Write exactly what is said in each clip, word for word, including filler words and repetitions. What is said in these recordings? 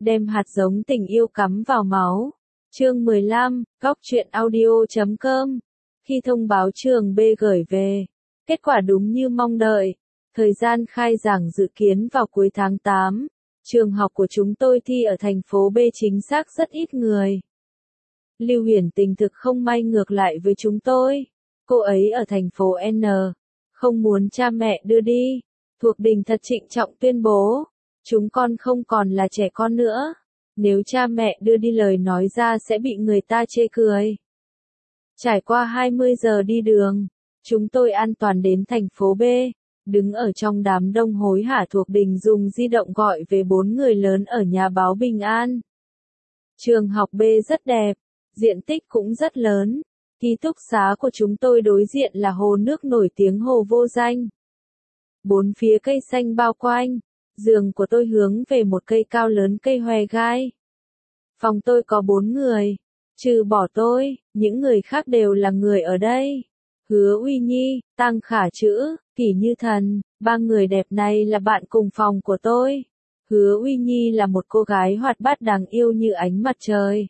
đem hạt giống tình yêu cắm vào máu. Chương mười lăm, góc truyện audio chấm com. Khi thông báo trường B gửi về, kết quả đúng như mong đợi. Thời gian khai giảng dự kiến vào cuối tháng tám. Trường học của chúng tôi thi ở thành phố B chính xác rất ít người. Lưu Huyền Tình thực không may ngược lại với chúng tôi. Cô ấy ở thành phố N, không muốn cha mẹ đưa đi. Thuộc Đình thật trịnh trọng tuyên bố, chúng con không còn là trẻ con nữa. Nếu cha mẹ đưa đi lời nói ra sẽ bị người ta chê cười. Trải qua hai mươi giờ đi đường, chúng tôi an toàn đến thành phố B. Đứng ở trong đám đông hối hả, Thuộc Đình dùng di động gọi về bốn người lớn ở nhà báo Bình An. Trường học B rất đẹp, diện tích cũng rất lớn. Ký túc xá của chúng tôi đối diện là hồ nước nổi tiếng Hồ Vô Danh. Bốn phía cây xanh bao quanh, giường của tôi hướng về một cây cao lớn, cây hòe gai. Phòng tôi có bốn người, trừ bỏ tôi, những người khác đều là người ở đây. Hứa Uy Nhi, Tăng Khả Chữ, Kỷ Như Thần, ba người đẹp này là bạn cùng phòng của tôi. Hứa Uy Nhi là một cô gái hoạt bát đáng yêu như ánh mặt trời.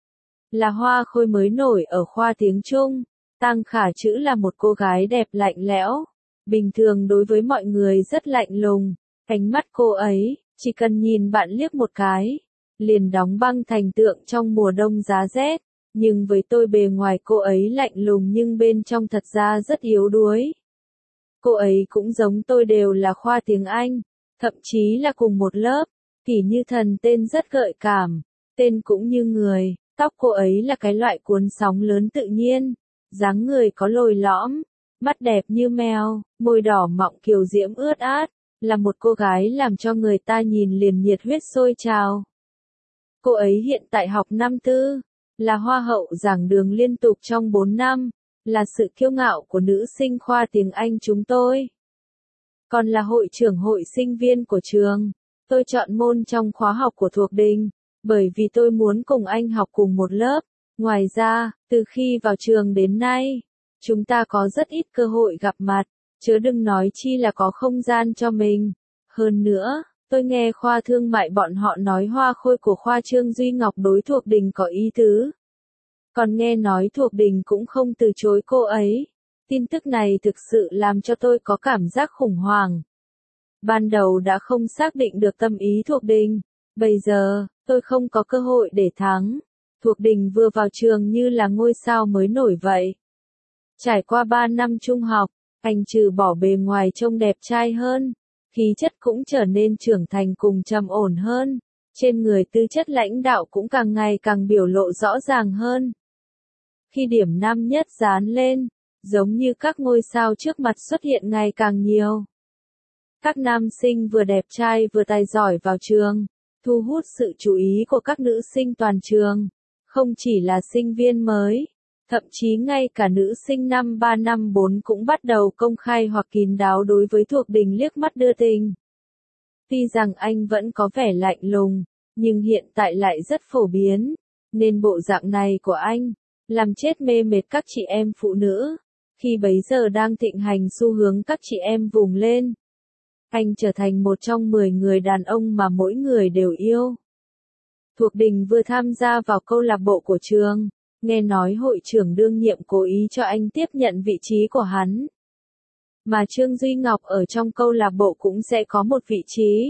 Là hoa khôi mới nổi ở khoa tiếng Trung. Tăng Khả Chữ là một cô gái đẹp lạnh lẽo. Bình thường đối với mọi người rất lạnh lùng. Ánh mắt cô ấy, chỉ cần nhìn bạn liếc một cái, liền đóng băng thành tượng trong mùa đông giá rét. Nhưng với tôi bề ngoài cô ấy lạnh lùng nhưng bên trong thật ra rất yếu đuối. Cô ấy cũng giống tôi, đều là khoa tiếng Anh, thậm chí là cùng một lớp. Kỷ Như Thần tên rất gợi cảm, tên cũng như người, tóc cô ấy là cái loại cuốn sóng lớn tự nhiên, dáng người có lồi lõm, mắt đẹp như mèo, môi đỏ mọng kiều diễm ướt át, là một cô gái làm cho người ta nhìn liền nhiệt huyết sôi trào. Cô ấy hiện tại học năm tư, là hoa hậu giảng đường liên tục trong bốn năm, là sự kiêu ngạo của nữ sinh khoa tiếng Anh chúng tôi. Còn là hội trưởng hội sinh viên của trường. Tôi chọn môn trong khóa học của Thuộc Đình, bởi vì tôi muốn cùng anh học cùng một lớp. Ngoài ra, từ khi vào trường đến nay, chúng ta có rất ít cơ hội gặp mặt, chớ đừng nói chi là có không gian cho mình. Hơn nữa, tôi nghe khoa thương mại bọn họ nói hoa khôi của khoa Trương Duy Ngọc đối Thuộc Đình có ý tứ. Còn nghe nói Thuộc Đình cũng không từ chối cô ấy. Tin tức này thực sự làm cho tôi có cảm giác khủng hoảng. Ban đầu đã không xác định được tâm ý Thuộc Đình. Bây giờ, tôi không có cơ hội để thắng. Thuộc Đình vừa vào trường như là ngôi sao mới nổi vậy. Trải qua ba năm trung học, anh trừ bỏ bề ngoài trông đẹp trai hơn, khí chất cũng trở nên trưởng thành cùng trầm ổn hơn. Trên người tư chất lãnh đạo cũng càng ngày càng biểu lộ rõ ràng hơn. Khi điểm năm nhất dán lên, giống như các ngôi sao trước mặt xuất hiện ngày càng nhiều. Các nam sinh vừa đẹp trai vừa tài giỏi vào trường, thu hút sự chú ý của các nữ sinh toàn trường. Không chỉ là sinh viên mới, thậm chí ngay cả nữ sinh năm ba năm bốn cũng bắt đầu công khai hoặc kín đáo đối với Thuộc Đình liếc mắt đưa tình. Tuy rằng anh vẫn có vẻ lạnh lùng, nhưng hiện tại lại rất phổ biến, nên bộ dạng này của anh làm chết mê mệt các chị em phụ nữ. Khi bấy giờ đang thịnh hành xu hướng các chị em vùng lên, anh trở thành một trong mười người đàn ông mà mỗi người đều yêu. Thuộc Đình vừa tham gia vào câu lạc bộ của trường, nghe nói hội trưởng đương nhiệm cố ý cho anh tiếp nhận vị trí của hắn. Mà Trương Duy Ngọc ở trong câu lạc bộ cũng sẽ có một vị trí.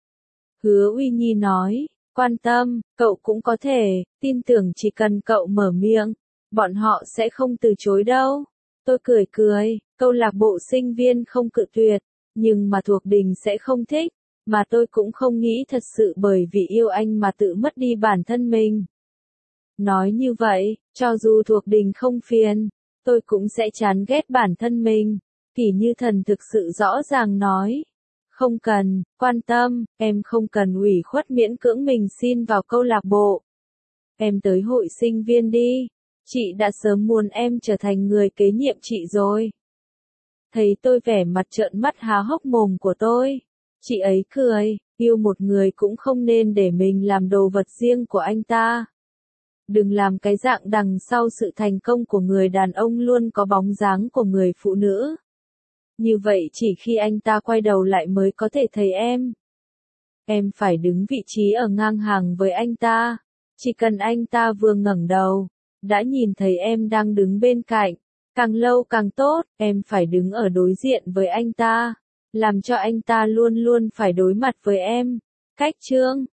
Hứa Uy Nhi nói, quan tâm, cậu cũng có thể, tin tưởng chỉ cần cậu mở miệng, bọn họ sẽ không từ chối đâu. Tôi cười cười, câu lạc bộ sinh viên không cự tuyệt, nhưng mà Thuộc Đình sẽ không thích, mà tôi cũng không nghĩ thật sự bởi vì yêu anh mà tự mất đi bản thân mình. Nói như vậy, cho dù Thuộc Đình không phiền, tôi cũng sẽ chán ghét bản thân mình. Kỷ Như Thần thực sự rõ ràng nói, không cần, quan tâm, em không cần ủy khuất miễn cưỡng mình xin vào câu lạc bộ. Em tới hội sinh viên đi, chị đã sớm muốn em trở thành người kế nhiệm chị rồi. Thấy tôi vẻ mặt trợn mắt há hốc mồm của tôi, chị ấy cười, yêu một người cũng không nên để mình làm đồ vật riêng của anh ta. Đừng làm cái dạng đằng sau sự thành công của người đàn ông luôn có bóng dáng của người phụ nữ. Như vậy chỉ khi anh ta quay đầu lại mới có thể thấy em. em phải đứng vị trí ở ngang hàng với anh ta. Chỉ cần anh ta vừa ngẩng đầu, đã nhìn thấy em đang đứng bên cạnh. Càng lâu càng tốt, em phải đứng ở đối diện với anh ta, làm cho anh ta luôn luôn phải đối mặt với em. Cách chương